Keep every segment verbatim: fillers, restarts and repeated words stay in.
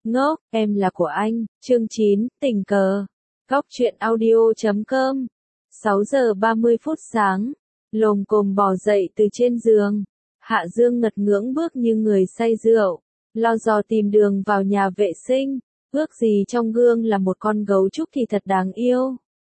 Ngốc, em là của anh, chương chín, tình cờ. Góc truyện audio chấm com. sáu giờ ba mươi phút sáng, lồm cồm bò dậy từ trên giường. Hạ Dương ngật ngưỡng bước như người say rượu, lo dò tìm đường vào nhà vệ sinh, ước gì trong gương là một con gấu trúc thì thật đáng yêu.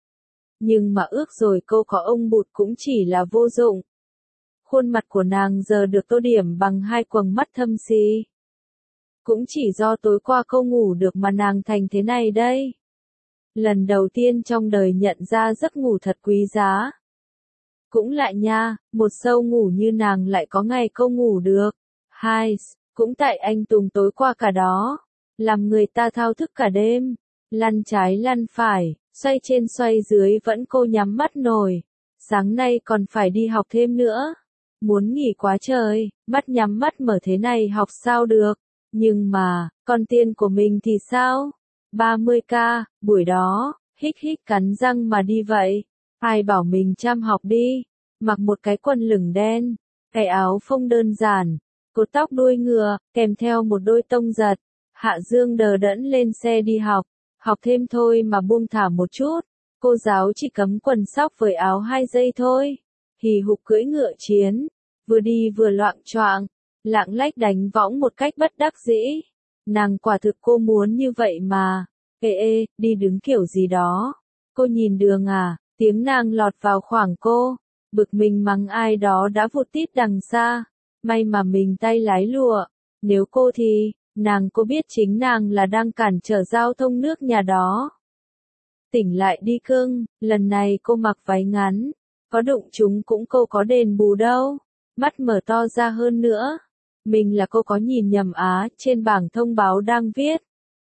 Nhưng mà ước rồi cô có ông bụt cũng chỉ là vô dụng. Khuôn mặt của nàng giờ được tô điểm bằng hai quầng mắt thâm xì. Cũng chỉ do tối qua cô ngủ được mà nàng thành thế này đây. Lần đầu tiên trong đời nhận ra giấc ngủ thật quý giá. Cũng lại nha, một sâu ngủ như nàng lại có ngày cô ngủ được. Hai, cũng tại anh Tùng tối qua cả đó, làm người ta thao thức cả đêm, lăn trái lăn phải, xoay trên xoay dưới vẫn cô nhắm mắt nổi. Sáng nay còn phải đi học thêm nữa. Muốn nghỉ quá trời, mắt nhắm mắt mở thế này học sao được. Nhưng mà, con tiên của mình thì sao? ba mươi k, buổi đó, hích hích cắn răng mà đi vậy. Ai bảo mình chăm học đi, mặc một cái quần lửng đen, cái áo phông đơn giản, cột tóc đuôi ngựa, kèm theo một đôi tông giật. Hạ Dương đờ đẫn lên xe đi học, học thêm thôi mà buông thả một chút. Cô giáo chỉ cấm quần sóc với áo hai dây thôi. Hì hục cưỡi ngựa chiến, vừa đi vừa loạng choạng, lạng lách đánh võng một cách bất đắc dĩ. Nàng quả thực cô muốn như vậy mà. Ê ê, đi đứng kiểu gì đó. Cô nhìn đường à, tiếng nàng lọt vào khoảng cô. Bực mình mắng ai đó đã vụt tít đằng xa. May mà mình tay lái lụa. Nếu cô thì, nàng cô biết chính nàng là đang cản trở giao thông nước nhà đó. Tỉnh lại đi cưng, lần này cô mặc váy ngắn. Có đụng chúng cũng cô có đền bù đâu. Mắt mở to ra hơn nữa. Mình là cô có nhìn nhầm á, trên bảng thông báo đang viết.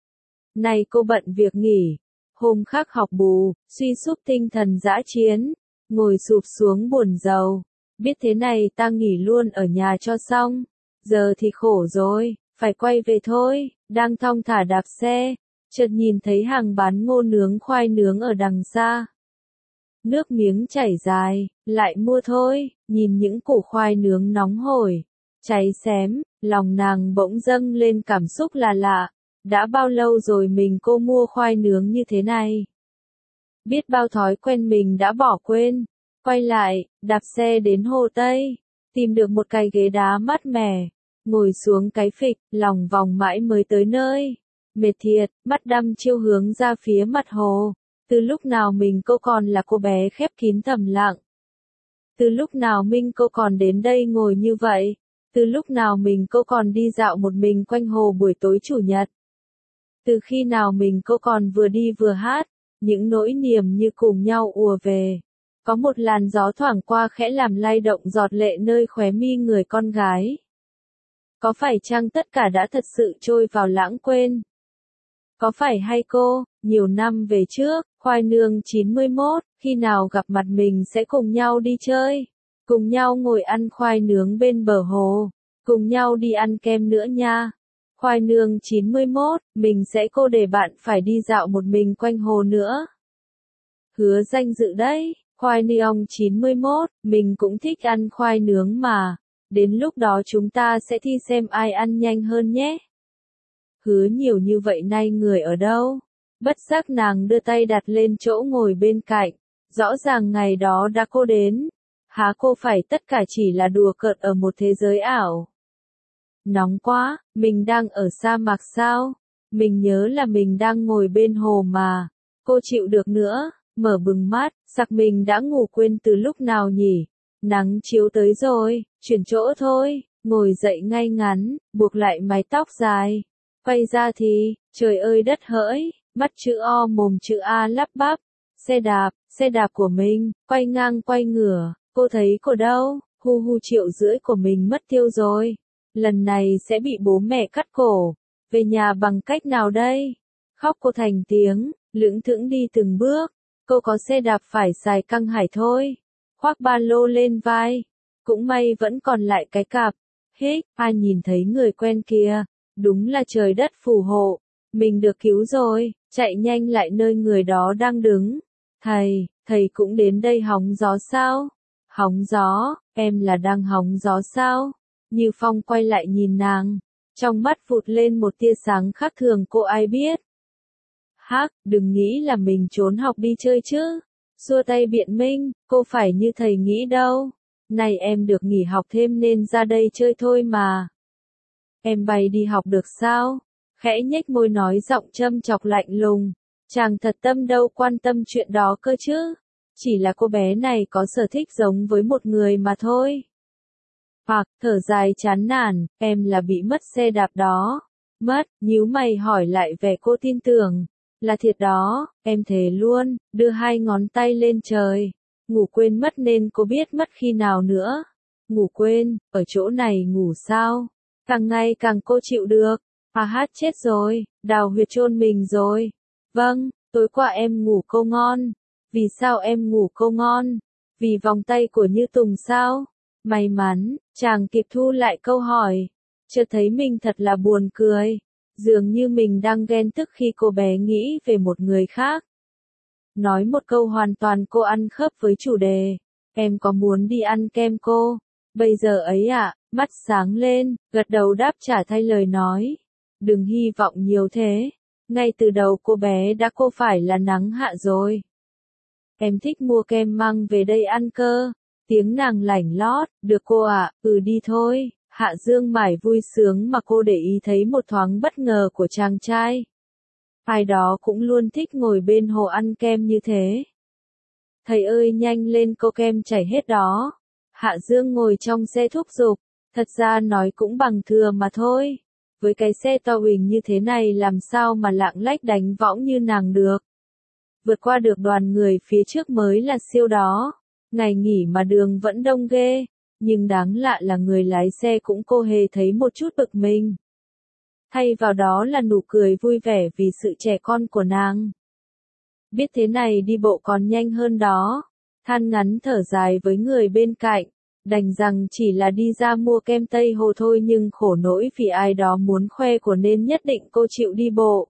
Này cô bận việc nghỉ. Hôm khác học bù, suy sút tinh thần dã chiến. Ngồi sụp xuống buồn rầu. Biết thế này ta nghỉ luôn ở nhà cho xong. Giờ thì khổ rồi, phải quay về thôi. Đang thong thả đạp xe. Chợt nhìn thấy hàng bán ngô nướng khoai nướng ở đằng xa. Nước miếng chảy dài, lại mua thôi. Nhìn những củ khoai nướng nóng hổi, cháy xém, lòng nàng bỗng dâng lên cảm xúc là lạ. Đã bao lâu rồi mình cô mua khoai nướng như thế này? Biết bao thói quen mình đã bỏ quên. Quay lại, đạp xe đến Hồ Tây, tìm được một cái ghế đá mát mẻ, ngồi xuống cái phịch, lòng vòng mãi mới tới nơi. Mệt thiệt, mắt đăm chiêu hướng ra phía mặt hồ. Từ lúc nào mình cô còn là cô bé khép kín thầm lặng? Từ lúc nào mình cô còn đến đây ngồi như vậy? Từ lúc nào mình cô còn đi dạo một mình quanh hồ buổi tối chủ nhật? Từ khi nào mình cô còn vừa đi vừa hát, những nỗi niềm như cùng nhau ùa về. Có một làn gió thoảng qua khẽ làm lay động giọt lệ nơi khóe mi người con gái. Có phải chăng tất cả đã thật sự trôi vào lãng quên? Có phải hay cô, nhiều năm về trước, khoai nương chín mươi mốt, khi nào gặp mặt mình sẽ cùng nhau đi chơi, cùng nhau ngồi ăn khoai nướng bên bờ hồ, cùng nhau đi ăn kem nữa nha. Khoai nương chín mươi mốt, mình sẽ cô để bạn phải đi dạo một mình quanh hồ nữa. Hứa danh dự đấy, khoai neon chín mươi mốt, mình cũng thích ăn khoai nướng mà. Đến lúc đó chúng ta sẽ thi xem ai ăn nhanh hơn nhé. Hứa nhiều như vậy nay người ở đâu? Bất giác nàng đưa tay đặt lên chỗ ngồi bên cạnh. Rõ ràng ngày đó đã cô đến. Há cô phải tất cả chỉ là đùa cợt ở một thế giới ảo? Nóng quá, mình đang ở sa mạc sao? Mình nhớ là mình đang ngồi bên hồ mà. Cô chịu được nữa, mở bừng mắt, sặc mình đã ngủ quên từ lúc nào nhỉ? Nắng chiếu tới rồi, chuyển chỗ thôi, ngồi dậy ngay ngắn, buộc lại mái tóc dài. Quay ra thì, trời ơi đất hỡi, mắt chữ O mồm chữ A lắp bắp. Xe đạp, xe đạp của mình, quay ngang quay ngửa, cô thấy cô đâu, hu hu triệu rưỡi của mình mất tiêu rồi. Lần này sẽ bị bố mẹ cắt cổ. Về nhà bằng cách nào đây? Khóc cô thành tiếng, lững thững đi từng bước. Cô có xe đạp phải xài căng hải thôi. Khoác ba lô lên vai. Cũng may vẫn còn lại cái cặp. Hích, ai nhìn thấy người quen kia. Đúng là trời đất phù hộ. Mình được cứu rồi, chạy nhanh lại nơi người đó đang đứng. Thầy, thầy cũng đến đây hóng gió sao? Hóng gió, em là đang hóng gió sao? Như Phong quay lại nhìn nàng. Trong mắt vụt lên một tia sáng khác thường cô ai biết. Hắc, đừng nghĩ là mình trốn học đi chơi chứ. Xua tay biện minh, cô phải như thầy nghĩ đâu. Này em được nghỉ học thêm nên ra đây chơi thôi mà. Em bay đi học được sao? Khẽ nhếch môi nói giọng châm chọc lạnh lùng. Chàng thật tâm đâu quan tâm chuyện đó cơ chứ. Chỉ là cô bé này có sở thích giống với một người mà thôi. Hoặc, thở dài chán nản, em là bị mất xe đạp đó. Mất, nhíu mày hỏi lại vẻ cô tin tưởng. Là thiệt đó, em thề luôn, đưa hai ngón tay lên trời. Ngủ quên mất nên cô biết mất khi nào nữa. Ngủ quên, ở chỗ này ngủ sao? Càng ngày càng cô chịu được. À hát chết rồi, đào huyệt chôn mình rồi. Vâng, tối qua em ngủ câu ngon. Vì sao em ngủ câu ngon? Vì vòng tay của Như Tùng sao? May mắn, chàng kịp thu lại câu hỏi. Chợt thấy mình thật là buồn cười. Dường như mình đang ghen tức khi cô bé nghĩ về một người khác. Nói một câu hoàn toàn cô ăn khớp với chủ đề. Em có muốn đi ăn kem cô? Bây giờ ấy ạ, à, mắt sáng lên, gật đầu đáp trả thay lời nói. Đừng hy vọng nhiều thế. Ngay từ đầu cô bé đã cô phải là nắng hạ rồi. Em thích mua kem mang về đây ăn cơ. Tiếng nàng lảnh lót, được cô ạ, à, ừ đi thôi. Hạ Dương mải vui sướng mà cô để ý thấy một thoáng bất ngờ của chàng trai. Ai đó cũng luôn thích ngồi bên hồ ăn kem như thế. Thầy ơi nhanh lên cô kem chảy hết đó. Hạ Dương ngồi trong xe thúc giục. Thật ra nói cũng bằng thừa mà thôi. Với cái xe to huỳnh như thế này làm sao mà lạng lách đánh võng như nàng được. Vượt qua được đoàn người phía trước mới là siêu đó. Ngày nghỉ mà đường vẫn đông ghê. Nhưng đáng lạ là người lái xe cũng cô hề thấy một chút bực mình. Thay vào đó là nụ cười vui vẻ vì sự trẻ con của nàng. Biết thế này đi bộ còn nhanh hơn đó. Than ngắn thở dài với người bên cạnh. Đành rằng chỉ là đi ra mua kem Tây Hồ thôi nhưng khổ nỗi vì ai đó muốn khoe của nên nhất định cô chịu đi bộ.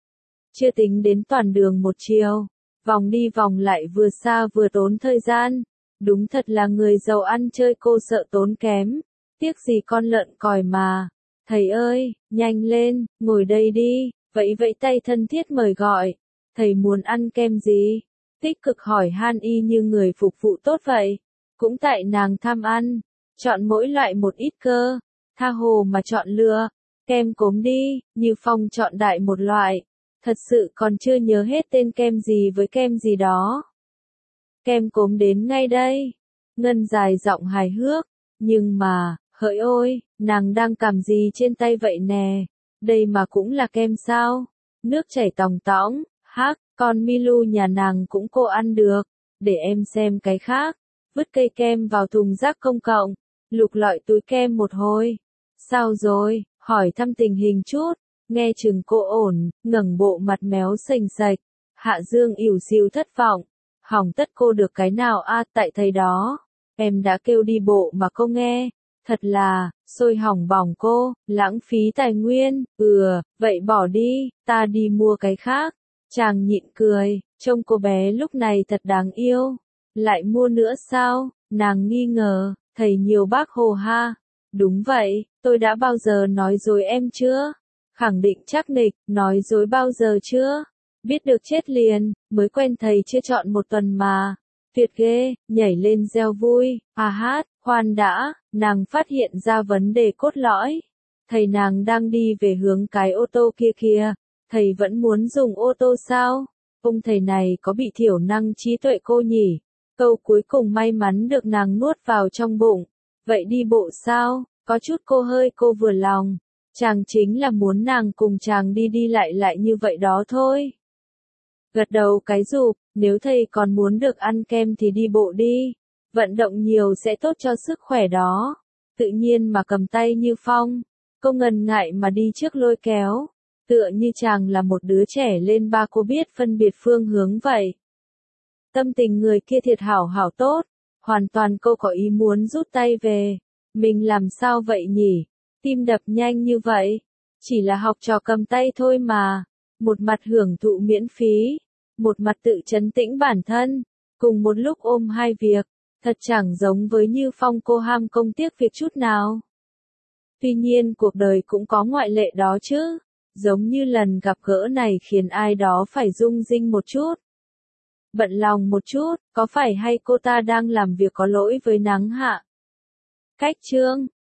Chưa tính đến toàn đường một chiều. Vòng đi vòng lại vừa xa vừa tốn thời gian. Đúng thật là người giàu ăn chơi cô sợ tốn kém. Tiếc gì con lợn còi mà. Thầy ơi, nhanh lên, ngồi đây đi. Vẫy vẫy tay thân thiết mời gọi. Thầy muốn ăn kem gì? Tích cực hỏi han y như người phục vụ tốt vậy. Cũng tại nàng tham ăn. Chọn mỗi loại một ít cơ. Tha hồ mà chọn lựa. Kem cốm đi, Như Phong chọn đại một loại. Thật sự còn chưa nhớ hết tên kem gì với kem gì đó. Kem cốm đến ngay đây. Ngân dài giọng hài hước. Nhưng mà, hỡi ôi, nàng đang cầm gì trên tay vậy nè? Đây mà cũng là kem sao? Nước chảy tòng tõng. Hắc, con Milu nhà nàng cũng cô ăn được. Để em xem cái khác. Vứt cây kem vào thùng rác công cộng. Lục lọi túi kem một hồi. Sao rồi? Hỏi thăm tình hình chút. Nghe chừng cô ổn, ngẩng bộ mặt méo sềnh sạch. Hạ Dương ỉu xìu thất vọng. Hỏng tất cô được cái nào a à, tại thầy đó. Em đã kêu đi bộ mà cô nghe. Thật là, xôi hỏng bỏng cô, lãng phí tài nguyên. Ừ, vậy bỏ đi, ta đi mua cái khác. Chàng nhịn cười, trông cô bé lúc này thật đáng yêu. Lại mua nữa sao? Nàng nghi ngờ, thầy nhiều bác hồ ha. Đúng vậy, tôi đã bao giờ nói dối em chưa? Khẳng định chắc nịch, nói dối bao giờ chưa? Biết được chết liền, mới quen thầy chưa chọn một tuần mà. Tuyệt ghê, nhảy lên reo vui, à hát, khoan đã, nàng phát hiện ra vấn đề cốt lõi. Thầy nàng đang đi về hướng cái ô tô kia kia, thầy vẫn muốn dùng ô tô sao? Ông thầy này có bị thiểu năng trí tuệ cô nhỉ? Câu cuối cùng may mắn được nàng nuốt vào trong bụng. Vậy đi bộ sao? Có chút cô hơi cô vừa lòng. Chàng chính là muốn nàng cùng chàng đi đi lại lại như vậy đó thôi. Gật đầu cái rụp, nếu thầy còn muốn được ăn kem thì đi bộ đi. Vận động nhiều sẽ tốt cho sức khỏe đó. Tự nhiên mà cầm tay Như Phong. Cô ngần ngại mà đi trước lôi kéo. Tựa như chàng là một đứa trẻ lên ba cô biết phân biệt phương hướng vậy. Tâm tình người kia thiệt hảo hảo tốt. Hoàn toàn cô có ý muốn rút tay về. Mình làm sao vậy nhỉ? Tim đập nhanh như vậy. Chỉ là học trò cầm tay thôi mà. Một mặt hưởng thụ miễn phí. Một mặt tự trấn tĩnh bản thân. Cùng một lúc ôm hai việc. Thật chẳng giống với Như Phong cô ham công tiếc việc chút nào. Tuy nhiên cuộc đời cũng có ngoại lệ đó chứ. Giống như lần gặp gỡ này khiến ai đó phải rung rinh một chút. Bận lòng một chút, có phải hay cô ta đang làm việc có lỗi với nắng hạ? Cách chương